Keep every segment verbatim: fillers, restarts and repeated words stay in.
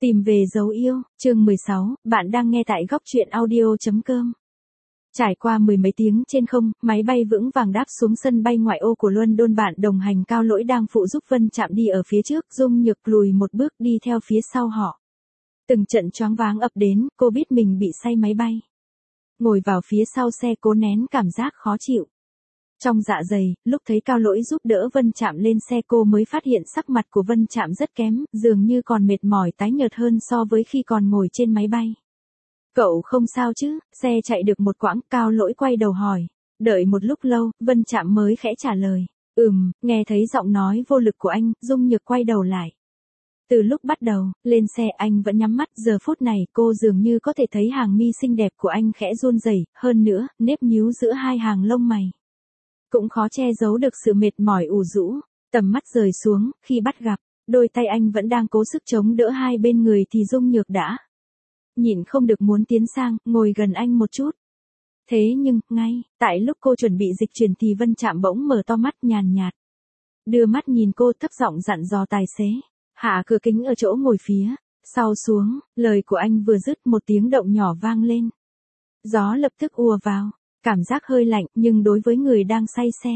Tìm về dấu yêu, chương mười sáu, bạn đang nghe tại góc truyện audio.com. Trải qua mười mấy tiếng trên không, máy bay vững vàng đáp xuống sân bay ngoại ô của London. Bạn đồng hành Cao Lỗi đang phụ giúp Vân Trạm đi ở phía trước, Dung Nhược lùi một bước đi theo phía sau họ. Từng trận choáng váng ập đến, cô biết mình bị say máy bay. Ngồi vào phía sau xe cố nén cảm giác khó chịu. Trong dạ dày, lúc thấy Cao Lỗi giúp đỡ Vân Trạm lên xe cô mới phát hiện sắc mặt của Vân Trạm rất kém, dường như còn mệt mỏi tái nhợt hơn so với khi còn ngồi trên máy bay. Cậu không sao chứ? Xe chạy được một quãng, Cao Lỗi quay đầu hỏi. Đợi một lúc lâu, Vân Trạm mới khẽ trả lời. Ừm, nghe thấy giọng nói vô lực của anh, Dung Nhược quay đầu lại. Từ lúc bắt đầu, lên xe anh vẫn nhắm mắt, giờ phút này cô dường như có thể thấy hàng mi xinh đẹp của anh khẽ run rẩy, hơn nữa, nếp nhíu giữa hai hàng lông mày. Cũng khó che giấu được sự mệt mỏi ủ rũ, tầm mắt rời xuống, khi bắt gặp, đôi tay anh vẫn đang cố sức chống đỡ hai bên người thì Dung Nhược đã nhịn không được muốn tiến sang, ngồi gần anh một chút. Thế nhưng, ngay, tại lúc cô chuẩn bị dịch chuyển thì Vân Trạm bỗng mở to mắt nhàn nhạt. Đưa mắt nhìn cô thấp giọng dặn dò tài xế, hạ cửa kính ở chỗ ngồi phía sau xuống, lời của anh vừa dứt một tiếng động nhỏ vang lên. Gió lập tức ùa vào. Cảm giác hơi lạnh nhưng đối với người đang say xe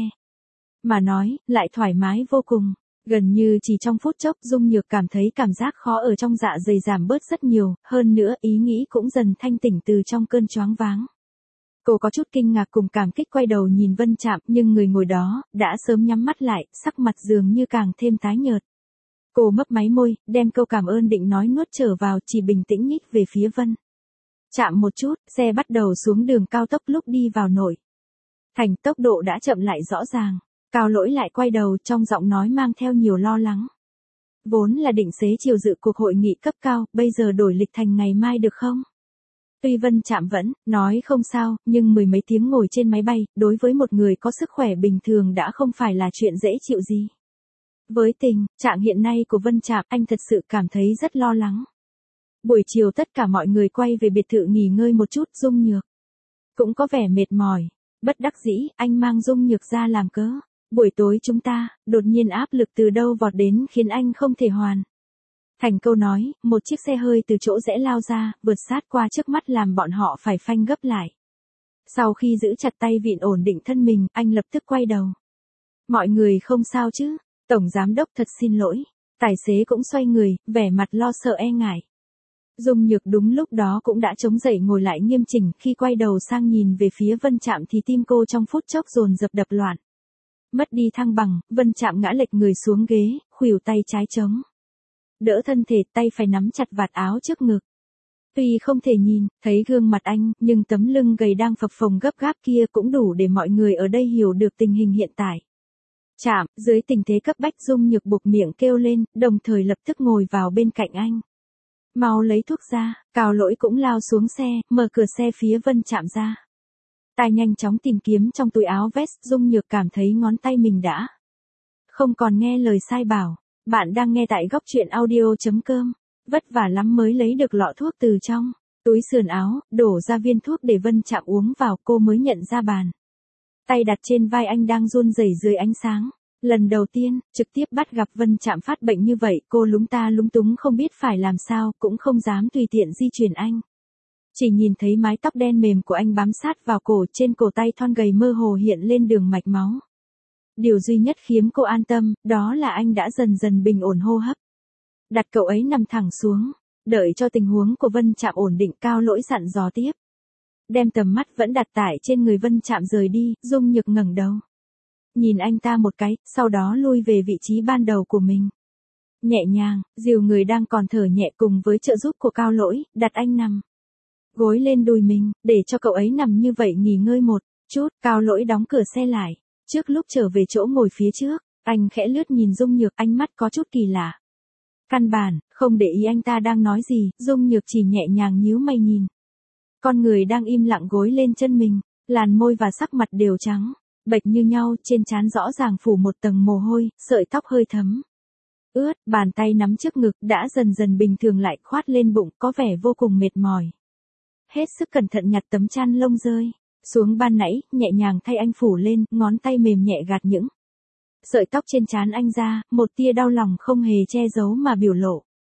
mà nói, lại thoải mái vô cùng. Gần như chỉ trong phút chốc Dung Nhược cảm thấy cảm giác khó ở trong dạ dày giảm bớt rất nhiều, hơn nữa ý nghĩ cũng dần thanh tỉnh từ trong cơn choáng váng. Cô có chút kinh ngạc cùng cảm kích quay đầu nhìn Vân Trạm nhưng người ngồi đó, đã sớm nhắm mắt lại, sắc mặt dường như càng thêm tái nhợt. Cô mấp máy môi, đem câu cảm ơn định nói nuốt trở vào chỉ bình tĩnh nhích về phía Vân. Chạm một chút, xe bắt đầu xuống đường cao tốc lúc đi vào nội thành tốc độ đã chậm lại rõ ràng. Cao Lỗi lại quay đầu trong giọng nói mang theo nhiều lo lắng. Vốn là định xế chiều dự cuộc hội nghị cấp cao, bây giờ đổi lịch thành ngày mai được không? Tuy Vân Trạm vẫn nói không sao, nhưng mười mấy tiếng ngồi trên máy bay, đối với một người có sức khỏe bình thường đã không phải là chuyện dễ chịu gì. Với tình trạng hiện nay của Vân Trạm, anh thật sự cảm thấy rất lo lắng. Buổi chiều tất cả mọi người quay về biệt thự nghỉ ngơi một chút, Dung Nhược cũng có vẻ mệt mỏi. Bất đắc dĩ, anh mang Dung Nhược ra làm cớ. Buổi tối chúng ta, đột nhiên áp lực từ đâu vọt đến khiến anh không thể hoàn thành câu nói, một chiếc xe hơi từ chỗ rẽ lao ra, vượt sát qua trước mắt làm bọn họ phải phanh gấp lại. Sau khi giữ chặt tay vịn ổn định thân mình, anh lập tức quay đầu. Mọi người không sao chứ? Tổng giám đốc thật xin lỗi. Tài xế cũng xoay người, vẻ mặt lo sợ e ngại. Dung Nhược đúng lúc đó cũng đã chống dậy ngồi lại nghiêm chỉnh, khi quay đầu sang nhìn về phía Vân Trạm thì tim cô trong phút chốc dồn dập đập loạn. Mất đi thăng bằng, Vân Trạm ngã lệch người xuống ghế, khuỷu tay trái chống đỡ thân thể, tay phải nắm chặt vạt áo trước ngực. Tuy không thể nhìn thấy gương mặt anh, nhưng tấm lưng gầy đang phập phồng gấp gáp kia cũng đủ để mọi người ở đây hiểu được tình hình hiện tại. Trạm, dưới tình thế cấp bách Dung Nhược buộc miệng kêu lên, đồng thời lập tức ngồi vào bên cạnh anh. Mau lấy thuốc ra, Cao Lỗi cũng lao xuống xe, mở cửa xe phía Vân Trạm ra. Tay nhanh chóng tìm kiếm trong túi áo vest, Dung Nhược cảm thấy ngón tay mình đã không còn nghe lời sai bảo. Bạn đang nghe tại góc truyện audio.com. Vất vả lắm mới lấy được lọ thuốc từ trong túi sườn áo, đổ ra viên thuốc để Vân Trạm uống vào, cô mới nhận ra bàn tay đặt trên vai anh đang run rẩy dưới ánh sáng. Lần đầu tiên, trực tiếp bắt gặp Vân Trạm phát bệnh như vậy, cô lúng ta lúng túng không biết phải làm sao, cũng không dám tùy tiện di chuyển anh. Chỉ nhìn thấy mái tóc đen mềm của anh bám sát vào cổ, trên cổ tay thon gầy mơ hồ hiện lên đường mạch máu. Điều duy nhất khiến cô an tâm, đó là anh đã dần dần bình ổn hô hấp. Đặt cậu ấy nằm thẳng xuống, đợi cho tình huống của Vân Trạm ổn định, Cao Lỗi dặn dò tiếp. Đem tầm mắt vẫn đặt tại trên người Vân Trạm rời đi, Dung Nhược ngẩng đầu. Nhìn anh ta một cái, sau đó lui về vị trí ban đầu của mình. Nhẹ nhàng, dìu người đang còn thở nhẹ cùng với trợ giúp của Cao Lỗi, đặt anh nằm gối lên đùi mình, để cho cậu ấy nằm như vậy nghỉ ngơi một chút. Cao Lỗi đóng cửa xe lại. Trước lúc trở về chỗ ngồi phía trước, anh khẽ lướt nhìn Dung Nhược, ánh mắt có chút kỳ lạ. Căn bản, không để ý anh ta đang nói gì, Dung Nhược chỉ nhẹ nhàng nhíu mày nhìn. Con người đang im lặng gối lên chân mình, làn môi và sắc mặt đều trắng bệch như nhau, trên trán rõ ràng phủ một tầng mồ hôi, sợi tóc hơi thấm ướt, bàn tay nắm trước ngực đã dần dần bình thường lại khoát lên bụng, có vẻ vô cùng mệt mỏi. Hết sức cẩn thận nhặt tấm chăn lông rơi xuống ban nãy, nhẹ nhàng thay anh phủ lên, ngón tay mềm nhẹ gạt những sợi tóc trên trán anh ra, một tia đau lòng không hề che giấu mà biểu lộ.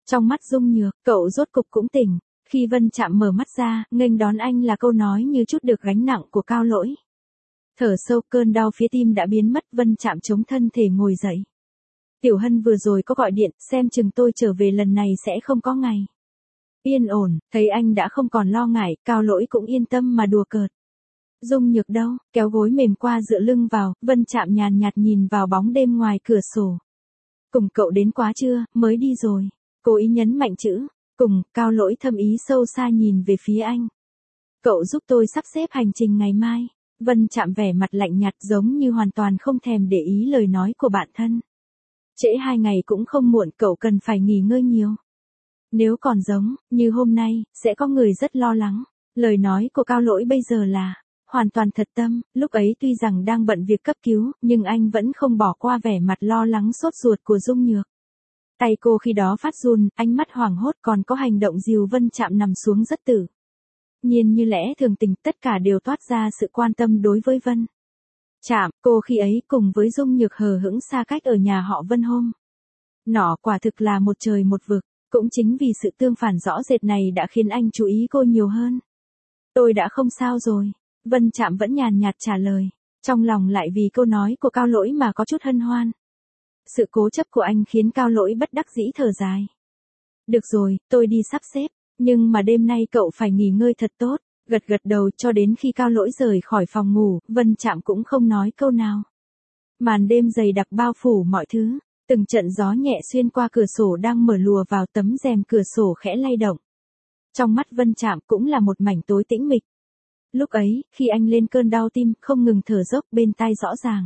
Trong mắt Dung Nhược, cậu rốt cục cũng tỉnh. Khi Vân Trạm mở mắt ra, nghênh đón anh là câu nói như chút được gánh nặng của Cao Lỗi. Thở sâu, cơn đau phía tim đã biến mất, Vân Trạm chống thân thể ngồi dậy. Tiểu Hân vừa rồi có gọi điện, xem chừng tôi trở về lần này sẽ không có ngày yên ổn. Thấy anh đã không còn lo ngại, Cao Lỗi cũng yên tâm mà đùa cợt. Dung Nhược đâu, kéo gối mềm qua dựa lưng vào, Vân Trạm nhàn nhạt nhìn vào bóng đêm ngoài cửa sổ. Cùng cậu đến quá chưa, mới đi rồi. Cố ý nhấn mạnh chữ cùng, Cao Lỗi thâm ý sâu xa nhìn về phía anh. Cậu giúp tôi sắp xếp hành trình ngày mai. Vân Trạm vẻ mặt lạnh nhạt giống như hoàn toàn không thèm để ý lời nói của bạn thân. Trễ hai ngày cũng không muộn, cậu cần phải nghỉ ngơi nhiều. Nếu còn giống như hôm nay, sẽ có người rất lo lắng. Lời nói của Cao Lỗi bây giờ là hoàn toàn thật tâm, lúc ấy tuy rằng đang bận việc cấp cứu, nhưng anh vẫn không bỏ qua vẻ mặt lo lắng sốt ruột của Dung Nhược. Tay cô khi đó phát run, ánh mắt hoảng hốt, còn có hành động dìu Vân Trạm nằm xuống rất tự nhiên như lẽ thường tình, tất cả đều toát ra sự quan tâm đối với Vân Trạm. Cô khi ấy cùng với Dung Nhược hờ hững xa cách ở nhà họ Vân hôm nọ, quả thực là một trời một vực. Cũng chính vì sự tương phản rõ rệt này đã khiến anh chú ý cô nhiều hơn. Tôi đã không sao rồi. Vân Trạm vẫn nhàn nhạt trả lời. Trong lòng lại vì câu nói của Cao Lỗi mà có chút hân hoan. Sự cố chấp của anh khiến Cao Lỗi bất đắc dĩ thở dài. Được rồi, tôi đi sắp xếp. Nhưng mà đêm nay cậu phải nghỉ ngơi thật tốt. Gật gật đầu, cho đến khi Cao Lỗi rời khỏi phòng ngủ, Vân Trạm cũng không nói câu nào. Màn đêm dày đặc bao phủ mọi thứ. Từng trận gió nhẹ xuyên qua cửa sổ đang mở lùa vào tấm rèm cửa sổ khẽ lay động. Trong mắt Vân Trạm cũng là một mảnh tối tĩnh mịch. Lúc ấy, khi anh lên cơn đau tim, không ngừng thở dốc, bên tai rõ ràng.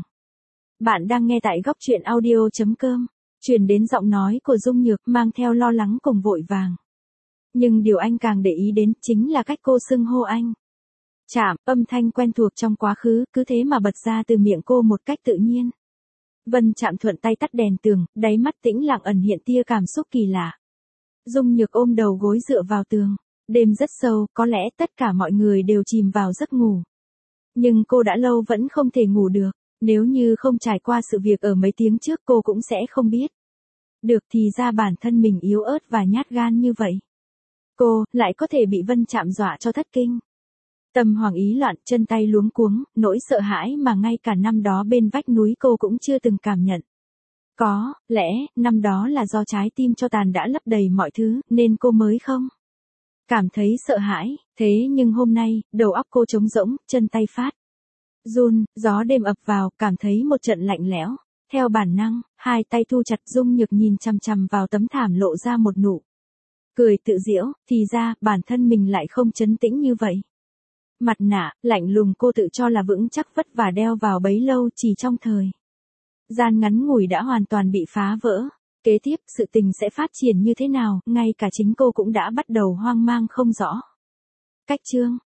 Bạn đang nghe tại góc truyện audio chấm com. Truyền đến giọng nói của Dung Nhược mang theo lo lắng cùng vội vàng. Nhưng điều anh càng để ý đến chính là cách cô xưng hô anh. Trạm, âm thanh quen thuộc trong quá khứ, cứ thế mà bật ra từ miệng cô một cách tự nhiên. Vân Trạm thuận tay tắt đèn tường, đáy mắt tĩnh lặng ẩn hiện tia cảm xúc kỳ lạ. Dung Nhược ôm đầu gối dựa vào tường. Đêm rất sâu, có lẽ tất cả mọi người đều chìm vào giấc ngủ. Nhưng cô đã lâu vẫn không thể ngủ được. Nếu như không trải qua sự việc ở mấy tiếng trước, cô cũng sẽ không biết được thì ra bản thân mình yếu ớt và nhát gan như vậy. Cô lại có thể bị Vân Trạm dọa cho thất kinh. Tâm hoàng ý loạn, chân tay luống cuống, nỗi sợ hãi mà ngay cả năm đó bên vách núi cô cũng chưa từng cảm nhận. Có lẽ, năm đó là do trái tim cho tàn đã lấp đầy mọi thứ, nên cô mới không cảm thấy sợ hãi. Thế nhưng hôm nay, đầu óc cô trống rỗng, chân tay phát run, gió đêm ập vào, cảm thấy một trận lạnh lẽo. Theo bản năng, hai tay thu chặt, Dung Nhược nhìn chằm chằm vào tấm thảm lộ ra một nụ cười tự giễu, thì ra, bản thân mình lại không trấn tĩnh như vậy. Mặt nạ, lạnh lùng cô tự cho là vững chắc vất vả đeo vào bấy lâu, chỉ trong thời gian ngắn ngủi đã hoàn toàn bị phá vỡ. Kế tiếp, sự tình sẽ phát triển như thế nào, ngay cả chính cô cũng đã bắt đầu hoang mang không rõ. Cách chương